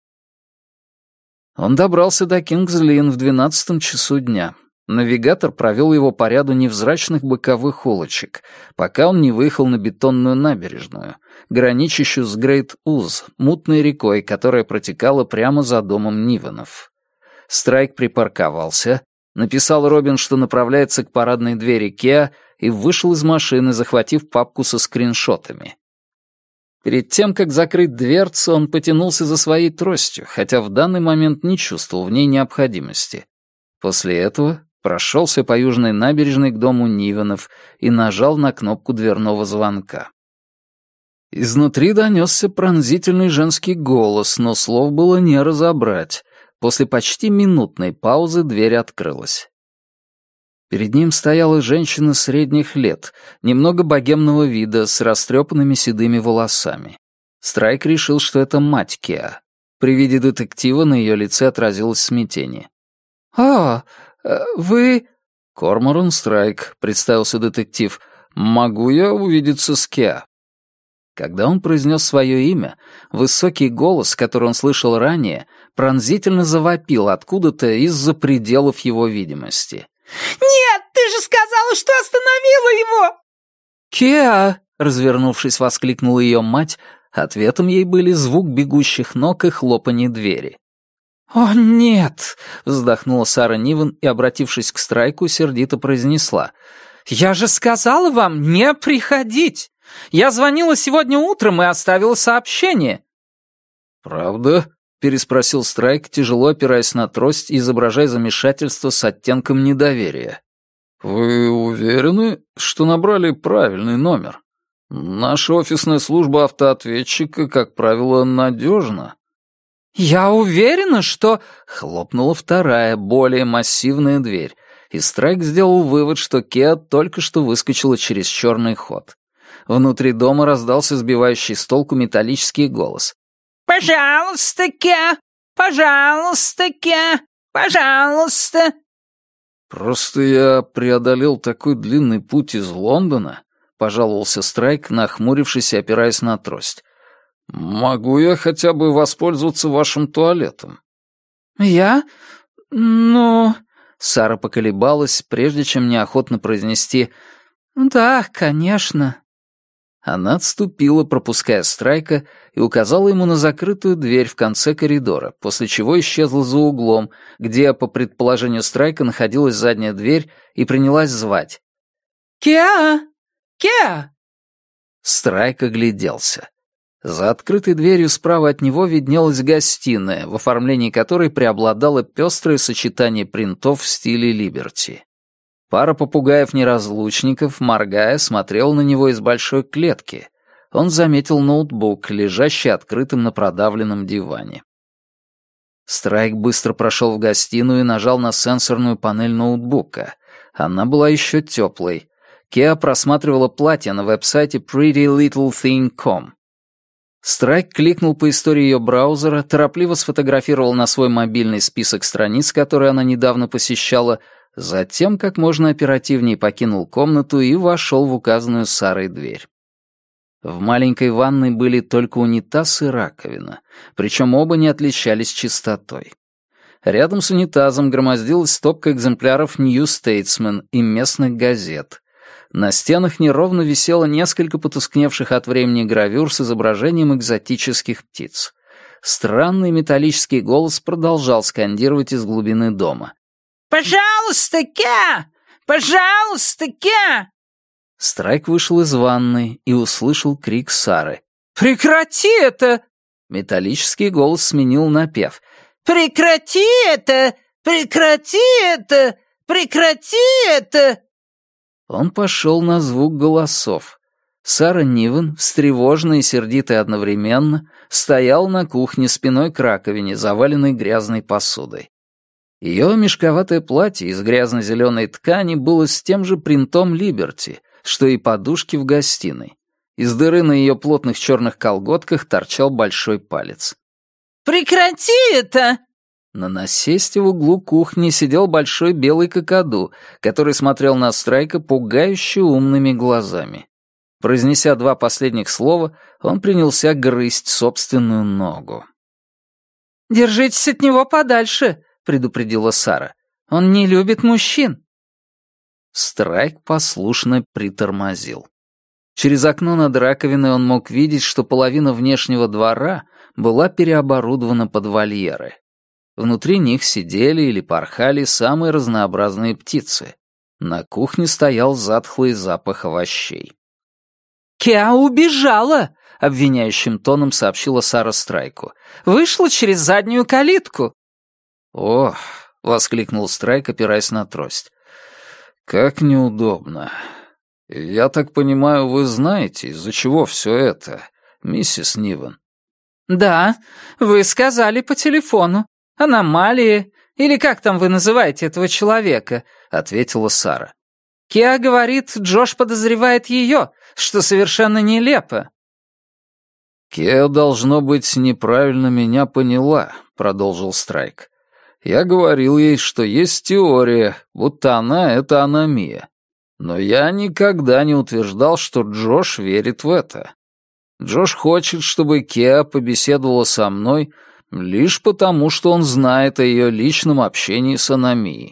Он добрался до Кингс-Линн в 12 часу дня. Навигатор провел его по ряду невзрачных боковых улочек, пока он не выехал на бетонную набережную, граничащую с Грейт-Уз, мутной рекой, которая протекала прямо за домом Нивенов. Страйк припарковался, написал Робин, что направляется к парадной двери Кеа, и вышел из машины, захватив папку со скриншотами. Перед тем, как закрыть дверцу, он потянулся за своей тростью, хотя в данный момент не чувствовал в ней необходимости. После этого прошелся по южной набережной к дому Нивенов и нажал на кнопку дверного звонка. Изнутри донесся пронзительный женский голос, но слов было не разобрать. После почти минутной паузы дверь открылась. Перед ним стояла женщина средних лет, немного богемного вида, с растрепанными седыми волосами. Страйк решил, что это мать Кеа. При виде детектива на ее лице отразилось смятение. Вы...» «Корморан Страйк», — представился детектив. «Могу я увидеться с Кеа?» Когда он произнес свое имя, высокий голос, который он слышал ранее, пронзительно завопил откуда-то из-за пределов его видимости. «Нет, ты же сказала, что остановила его!» «Кеа!» — развернувшись, воскликнула ее мать. Ответом ей были звук бегущих ног и хлопанье двери. «О, нет!» — вздохнула Сара Нивен и, обратившись к Страйку, сердито произнесла. «Я же сказала вам не приходить! Я звонила сегодня утром и оставила сообщение!» «Правда?» — переспросил Страйк, тяжело опираясь на трость и изображая замешательство с оттенком недоверия. «Вы уверены, что набрали правильный номер? Наша офисная служба автоответчика, как правило, надежна». «Я уверена, что...» — хлопнула вторая, более массивная дверь, и Страйк сделал вывод, что Кеа только что выскочила через черный ход. Внутри дома раздался сбивающий с толку металлический голос. «Пожалуйста, Кеа! Пожалуйста, Кеа! Пожалуйста!» «Просто я преодолел такой длинный путь из Лондона», — пожаловался Страйк, нахмурившись и опираясь на трость. «Могу я хотя бы воспользоваться вашим туалетом?» «Я? Сара поколебалась, прежде чем неохотно произнести «Да, конечно». Она отступила, пропуская Страйка, и указала ему на закрытую дверь в конце коридора, после чего исчезла за углом, где, по предположению Страйка, находилась задняя дверь, и принялась звать. «Кеа! Кеа!» Страйк огляделся. За открытой дверью справа от него виднелась гостиная, в оформлении которой преобладало пестрое сочетание принтов в стиле Либерти. Пара попугаев-неразлучников, моргая, смотрела на него из большой клетки. Он заметил ноутбук, лежащий открытым на продавленном диване. Страйк быстро прошел в гостиную и нажал на сенсорную панель ноутбука. Она была еще теплой. Кеа просматривала платье на веб-сайте prettylittlething.com. Страйк кликнул по истории ее браузера, торопливо сфотографировал на свой мобильный список страниц, которые она недавно посещала, затем как можно оперативнее покинул комнату и вошел в указанную Сарой дверь. В маленькой ванной были только унитаз и раковина, причем оба не отличались чистотой. Рядом с унитазом громоздилась стопка экземпляров New Statesman и местных газет. На стенах неровно висело несколько потускневших от времени гравюр с изображением экзотических птиц. Странный металлический голос продолжал скандировать из глубины дома. «Пожалуйста, Кеа! Пожалуйста, Кеа!» Страйк вышел из ванной и услышал крик Сары. «Прекрати это!» Металлический голос сменил напев. «Прекрати это! Прекрати это! Прекрати это!» Он пошел на звук голосов. Сара Нивен, встревоженная и сердитая одновременно, стояла на кухне спиной к раковине, заваленной грязной посудой. Ее мешковатое платье из грязно-зеленой ткани было с тем же принтом Либерти, что и подушки в гостиной. Из дыры на ее плотных черных колготках торчал большой палец. «Прекрати это!» На насесте в углу кухни сидел большой белый какаду, который смотрел на Страйка пугающе умными глазами. Произнеся 2 последних слова, он принялся грызть собственную ногу. «Держитесь от него подальше», — предупредила Сара. «Он не любит мужчин». Страйк послушно притормозил. Через окно над раковиной он мог видеть, что половина внешнего двора была переоборудована под вольеры. Внутри них сидели или порхали самые разнообразные птицы. На кухне стоял затхлый запах овощей. «Кеа убежала», — обвиняющим тоном сообщила Сара Страйку. «Вышла через заднюю калитку». «О!» — воскликнул Страйк, опираясь на трость. «Как неудобно. Я так понимаю, вы знаете, из-за чего все это, миссис Нивен?» «Да, вы сказали по телефону. Аномалии, или как там вы называете этого человека», — ответила Сара. «Кеа говорит, Джош подозревает ее, что совершенно нелепо». «Кеа, должно быть, неправильно меня поняла», — продолжил Страйк. «Я говорил ей, что есть теория, будто она — это аномия. Но я никогда не утверждал, что Джош верит в это. Джош хочет, чтобы Кеа побеседовала со мной лишь потому, что он знает о ее личном общении с аномией».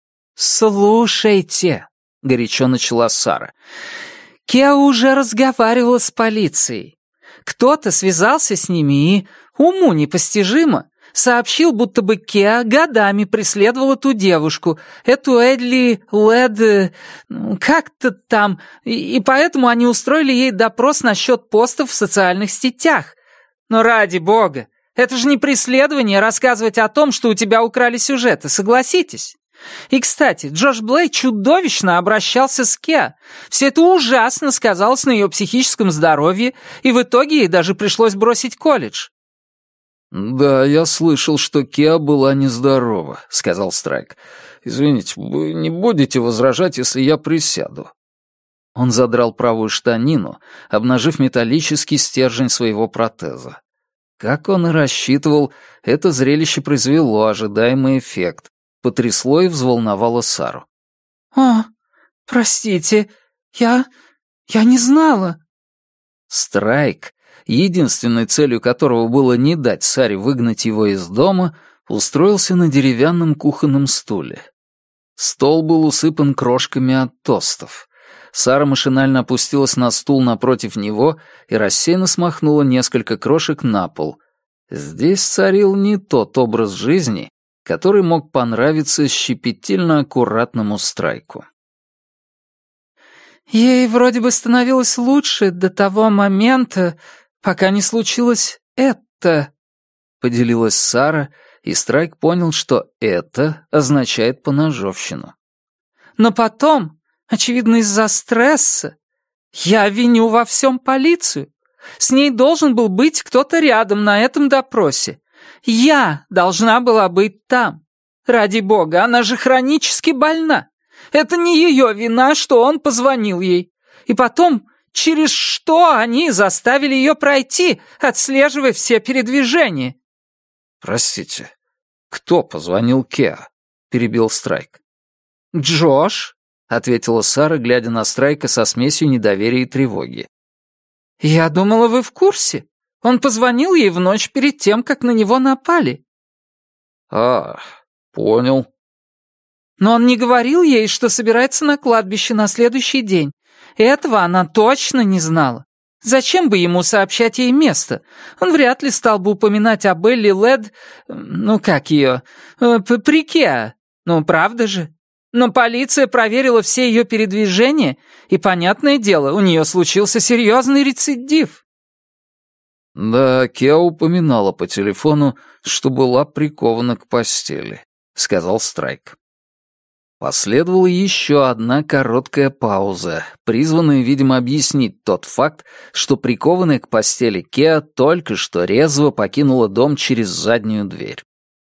«Слушайте», — горячо начала Сара, — «Кеа уже разговаривала с полицией. Кто-то связался с ними и, уму непостижимо, сообщил, будто бы Кеа годами преследовала ту девушку, эту Эдли Лед... как-то там, и поэтому они устроили ей допрос насчет постов в социальных сетях. Но ради бога, это же не преследование рассказывать о том, что у тебя украли сюжеты, согласитесь? И, кстати, Джош Блей чудовищно обращался с Кеа. Все это ужасно сказалось на ее психическом здоровье, и в итоге ей даже пришлось бросить колледж». «Да, я слышал, что Кеа была нездорова», — сказал Страйк. «Извините, вы не будете возражать, если я присяду?» Он задрал правую штанину, обнажив металлический стержень своего протеза. Как он и рассчитывал, это зрелище произвело ожидаемый эффект, потрясло и взволновало Сару. «О, простите, я не знала». Страйк, единственной целью которого было не дать Саре выгнать его из дома, устроился на деревянном кухонном стуле. Стол был усыпан крошками от тостов. Сара машинально опустилась на стул напротив него и рассеянно смахнула несколько крошек на пол. Здесь царил не тот образ жизни, который мог понравиться щепетильно аккуратному Страйку. «Ей вроде бы становилось лучше до того момента, пока не случилось это», — поделилась Сара, и Страйк понял, что «это» означает поножовщину. «Но потом, очевидно, из-за стресса, я виню во всем полицию. С ней должен был быть кто-то рядом на этом допросе. Я должна была быть там. Ради бога, она же хронически больна. Это не ее вина, что он позвонил ей. И потом, через что они заставили ее пройти, отслеживая все передвижения?» «Простите, кто позвонил Кеа?» — перебил Страйк. «Джош», — ответила Сара, глядя на Страйка со смесью недоверия и тревоги. «Я думала, вы в курсе. Он позвонил ей в ночь перед тем, как на него напали». «А, понял». «Но он не говорил ей, что собирается на кладбище на следующий день. Этого она точно не знала. Зачем бы ему сообщать ей место? Он вряд ли стал бы упоминать об Элли Лед... ну, как ее? При Кеа. Ну, правда же? Но полиция проверила все ее передвижения, и, понятное дело, у нее случился серьезный рецидив». Да, Кеа упоминала по телефону, что была прикована к постели. — сказал Страйк. Последовала еще одна короткая пауза, призванная, видимо, объяснить тот факт, что прикованная к постели Кеа только что резво покинула дом через заднюю дверь.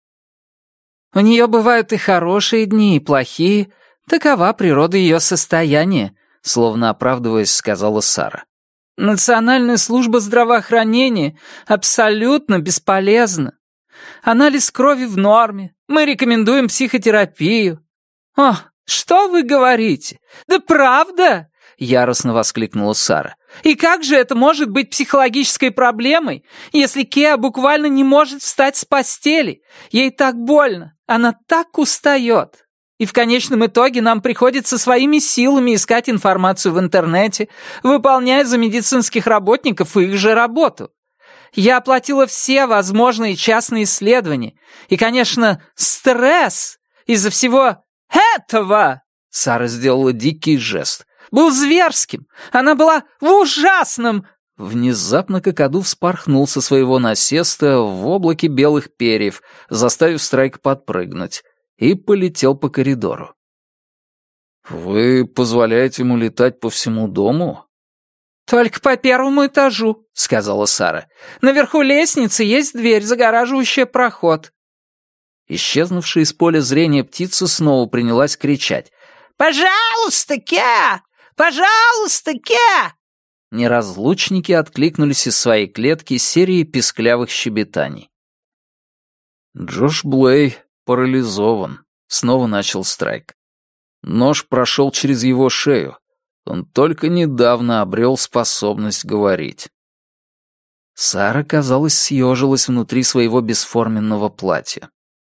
«У нее бывают и хорошие дни, и плохие. Такова природа ее состояния», — словно оправдываясь, сказала Сара. «Национальная служба здравоохранения абсолютно бесполезна. Анализ крови в норме. Мы рекомендуем психотерапию». «О, что вы говорите? Да правда!» — яростно воскликнула Сара. «И как же это может быть психологической проблемой, если Кеа буквально не может встать с постели? Ей так больно, она так устает. И в конечном итоге нам приходится своими силами искать информацию в интернете, выполняя за медицинских работников их же работу. Я оплатила все возможные частные исследования. И, конечно, стресс из-за всего этого, Сара сделала дикий жест, был зверским. Она была в ужасном... Внезапно какаду вспорхнул со своего насеста в облаке белых перьев, заставив Страйк подпрыгнуть, и полетел по коридору. «Вы позволяете ему летать по всему дому?» «Только по первому этажу», — сказала Сара. «Наверху лестницы есть дверь, загораживающая проход». Исчезнувшая из поля зрения птица снова принялась кричать. «Пожалуйста, Кеа! Пожалуйста, Кеа!» Неразлучники откликнулись из своей клетки серией писклявых щебетаний. «Джош Блей парализован», — снова начал Страйк. Нож прошел через его шею. Он только недавно обрел способность говорить. Сара, казалось, съежилась внутри своего бесформенного платья.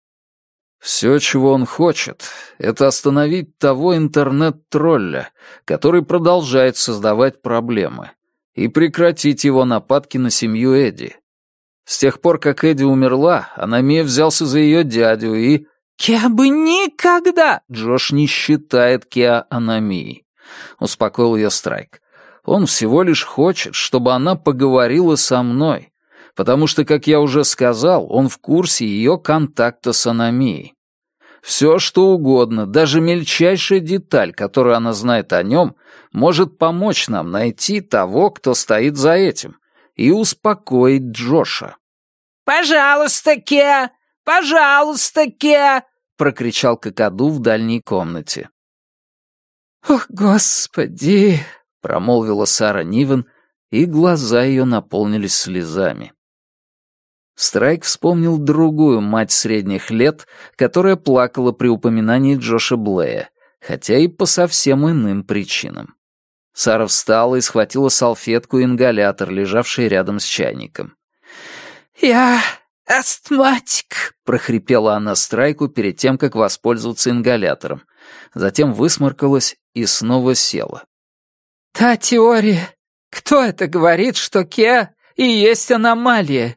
Все, чего он хочет, это остановить того интернет-тролля, который продолжает создавать проблемы, и прекратить его нападки на семью Эдди. С тех пор, как Эдди умерла, Аномия взялся за ее дядю и... «Кеа бы никогда!» Джош не считает Кеа Аномией, успокоил ее Страйк. Он всего лишь хочет, чтобы она поговорила со мной, потому что, как я уже сказал, он в курсе ее контакта с Аномией. Все, что угодно, даже мельчайшая деталь, которую она знает о нем, может помочь нам найти того, кто стоит за этим, и успокоить Джоша. «Пожалуйста, Кеа! Пожалуйста, Кеа!» — прокричал какаду в дальней комнате. «О, Господи!» — промолвила Сара Нивен, и глаза ее наполнились слезами. Страйк вспомнил другую мать средних лет, которая плакала при упоминании Джоша Блея, хотя и по совсем иным причинам. Сара встала и схватила салфетку и ингалятор, лежавший рядом с чайником. «Я астматик», — прохрипела она Страйку перед тем, как воспользоваться ингалятором. Затем высморкалась и снова села. «Та теория. Кто это говорит, что Кеа и есть аномалия?»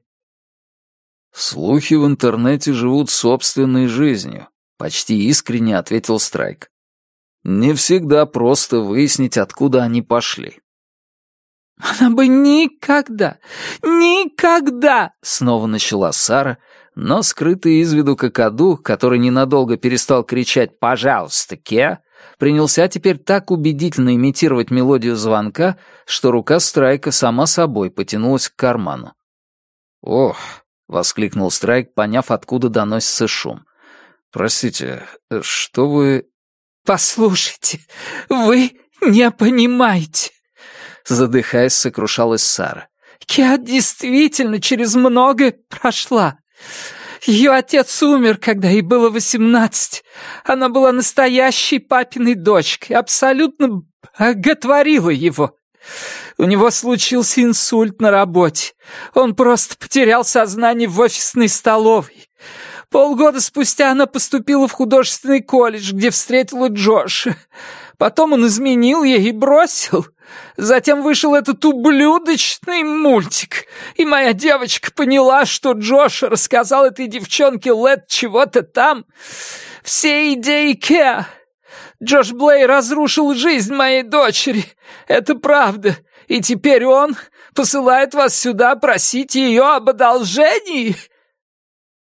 «Слухи в интернете живут собственной жизнью», — почти искренне ответил Страйк. «Не всегда просто выяснить, откуда они пошли». «Она бы никогда, никогда!» — снова начала Сара, но скрытый из виду какаду, который ненадолго перестал кричать «пожалуйста, Кеа», принялся теперь так убедительно имитировать мелодию звонка, что рука Страйка сама собой потянулась к карману. «Ох!» — воскликнул Страйк, поняв, откуда доносится шум. «Простите, что вы...» «Послушайте, вы не понимаете!» Задыхаясь, сокрушалась Сара. «Кеа действительно через многое прошла. Ее отец умер, когда ей было 18. Она была настоящей папиной дочкой, абсолютно боготворила его. У него случился инсульт на работе. Он просто потерял сознание в офисной столовой. Полгода спустя она поступила в художественный колледж, где встретила Джоша. Потом он изменил ей и бросил. Затем вышел этот ублюдочный мультик, и моя девочка поняла, что Джош рассказал этой девчонке Лэд чего-то там. Все идеи Кеа. Джош Блей разрушил жизнь моей дочери. Это правда. И теперь он посылает вас сюда просить ее об одолжении?»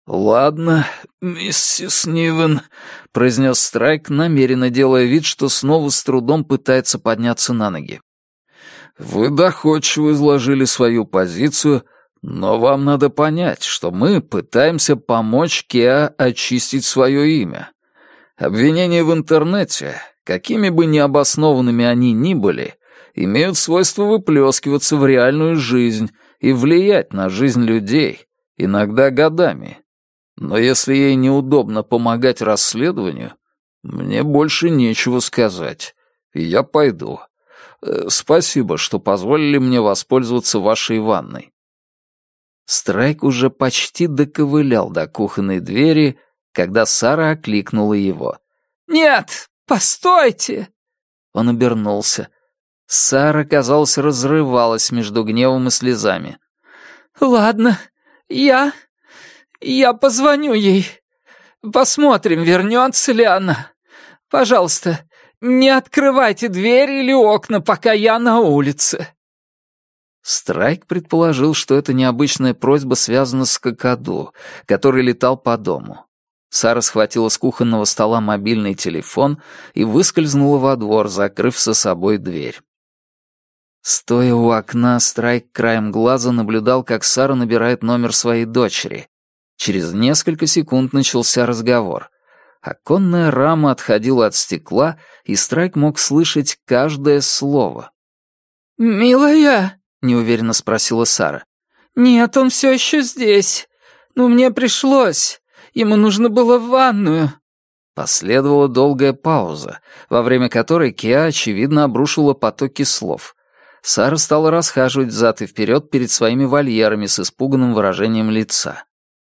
«Ладно, миссис Нивен», — произнес Страйк, намеренно делая вид, что снова с трудом пытается подняться на ноги. «Вы доходчиво изложили свою позицию, но вам надо понять, что мы пытаемся помочь Кеа очистить свое имя. Обвинения в интернете, какими бы необоснованными они ни были, имеют свойство выплескиваться в реальную жизнь и влиять на жизнь людей, иногда годами. Но если ей неудобно помогать расследованию, мне больше нечего сказать, и я пойду. Спасибо, что позволили мне воспользоваться вашей ванной». Страйк уже почти доковылял до кухонной двери, когда Сара окликнула его. «Нет, постойте!» Он обернулся. Сара, казалось, разрывалась между гневом и слезами. «Ладно, я позвоню ей. Посмотрим, вернется ли она. Пожалуйста, не открывайте двери или окна, пока я на улице». Страйк предположил, что эта необычная просьба связана с какаду, который летал по дому. Сара схватила с кухонного стола мобильный телефон и выскользнула во двор, закрыв за собой дверь. Стоя у окна, Страйк краем глаза наблюдал, как Сара набирает номер своей дочери. Через несколько секунд начался разговор. Оконная рама отходила от стекла, и Страйк мог слышать каждое слово. «Милая», — неуверенно спросила Сара. «Нет, он все еще здесь. Но мне пришлось. Ему нужно было в ванную». Последовала долгая пауза, во время которой Кеа, очевидно, обрушила потоки слов. Сара стала расхаживать взад и вперед перед своими вольерами с испуганным выражением лица.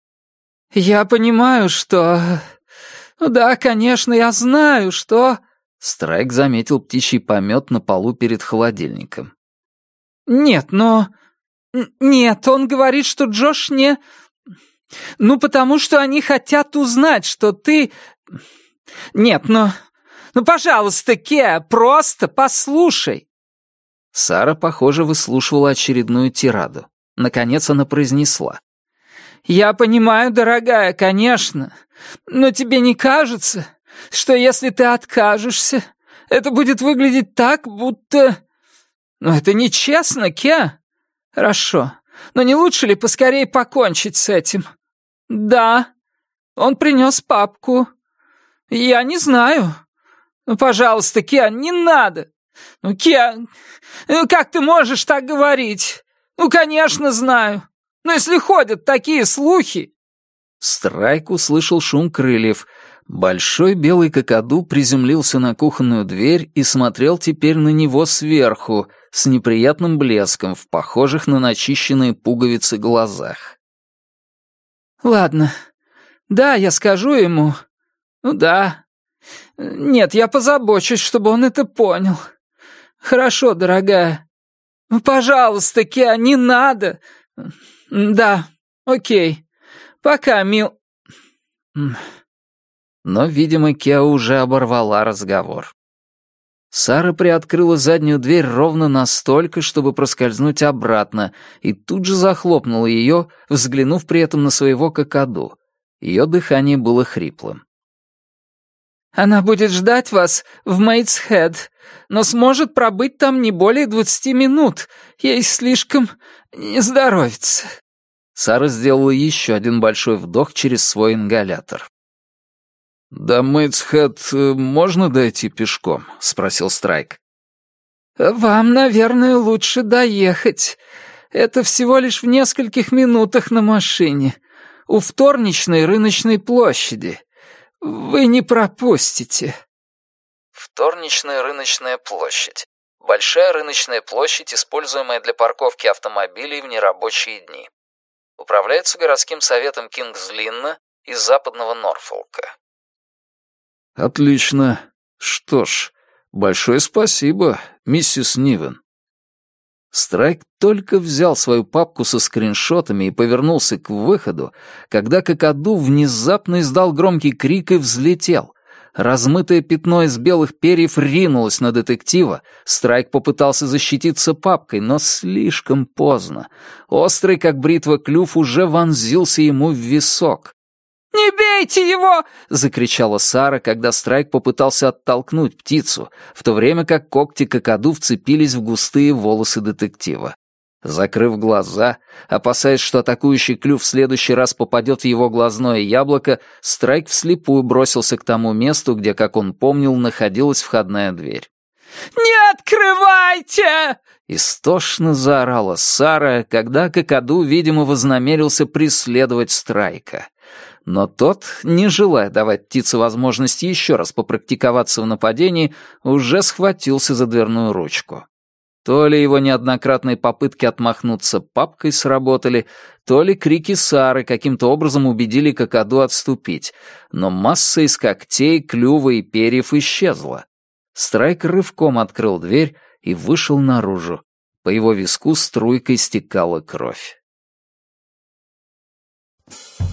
«Я понимаю, что... Да, конечно, я знаю, что...» Страйк заметил птичий помет на полу перед холодильником. «Нет, но... Нет, он говорит, что Джош не... Ну, потому что они хотят узнать, что ты... Нет, но... Ну, пожалуйста, Кеа, просто послушай!» Сара, похоже, выслушивала очередную тираду. Наконец она произнесла. «Я понимаю, дорогая, конечно, но тебе не кажется, что если ты откажешься, это будет выглядеть так, будто... Ну, это нечестно, Кеа? Хорошо, но не лучше ли поскорее покончить с этим? Да, он принес папку. Я не знаю. Ну, пожалуйста, Кеа, не надо. Ну, Кеа, ну, как ты можешь так говорить? Ну, конечно, знаю. Но если ходят такие слухи...» Страйк услышал шум крыльев. Большой белый какаду приземлился на кухонную дверь и смотрел теперь на него сверху, с неприятным блеском в похожих на начищенные пуговицы глазах. «Ладно. Да, я скажу ему. Ну да. Нет, я позабочусь, чтобы он это понял. Хорошо, дорогая. Ну, пожалуйста, Кеа, не надо. Да, окей. Пока, мил...» Но, видимо, Кеа уже оборвала разговор. Сара приоткрыла заднюю дверь ровно настолько, чтобы проскользнуть обратно, и тут же захлопнула ее, взглянув при этом на своего какаду. Ее дыхание было хриплым. «Она будет ждать вас в Мейтсхед, но сможет пробыть там не более 20 минут. Ей слишком не здоровится». Сара сделала еще один большой вдох через свой ингалятор. «До Мейтсхед можно дойти пешком?» — спросил Страйк. «Вам, наверное, лучше доехать. Это всего лишь в нескольких минутах на машине. У вторничной рыночной площади. Вы не пропустите». Вторничная рыночная площадь. Большая рыночная площадь, используемая для парковки автомобилей в нерабочие дни. Управляется городским советом Кингс-Линна из западного Норфолка. «Отлично. Что ж, большое спасибо, миссис Нивен». Страйк только взял свою папку со скриншотами и повернулся к выходу, когда какаду внезапно издал громкий крик и взлетел. Размытое пятно из белых перьев ринулось на детектива. Страйк попытался защититься папкой, но слишком поздно. Острый, как бритва, клюв уже вонзился ему в висок. «Не бейте его!» — закричала Сара, когда Страйк попытался оттолкнуть птицу, в то время как когти какаду вцепились в густые волосы детектива. Закрыв глаза, опасаясь, что атакующий клюв в следующий раз попадет в его глазное яблоко, Страйк вслепую бросился к тому месту, где, как он помнил, находилась входная дверь. «Не открывайте!» — истошно заорала Сара, когда какаду, видимо, вознамерился преследовать Страйка. Но тот, не желая давать птице возможность еще раз попрактиковаться в нападении, уже схватился за дверную ручку. То ли его неоднократные попытки отмахнуться папкой сработали, то ли крики Сары каким-то образом убедили какаду отступить, но масса из когтей, клюва и перьев исчезла. Страйк рывком открыл дверь и вышел наружу. По его виску струйкой стекала кровь.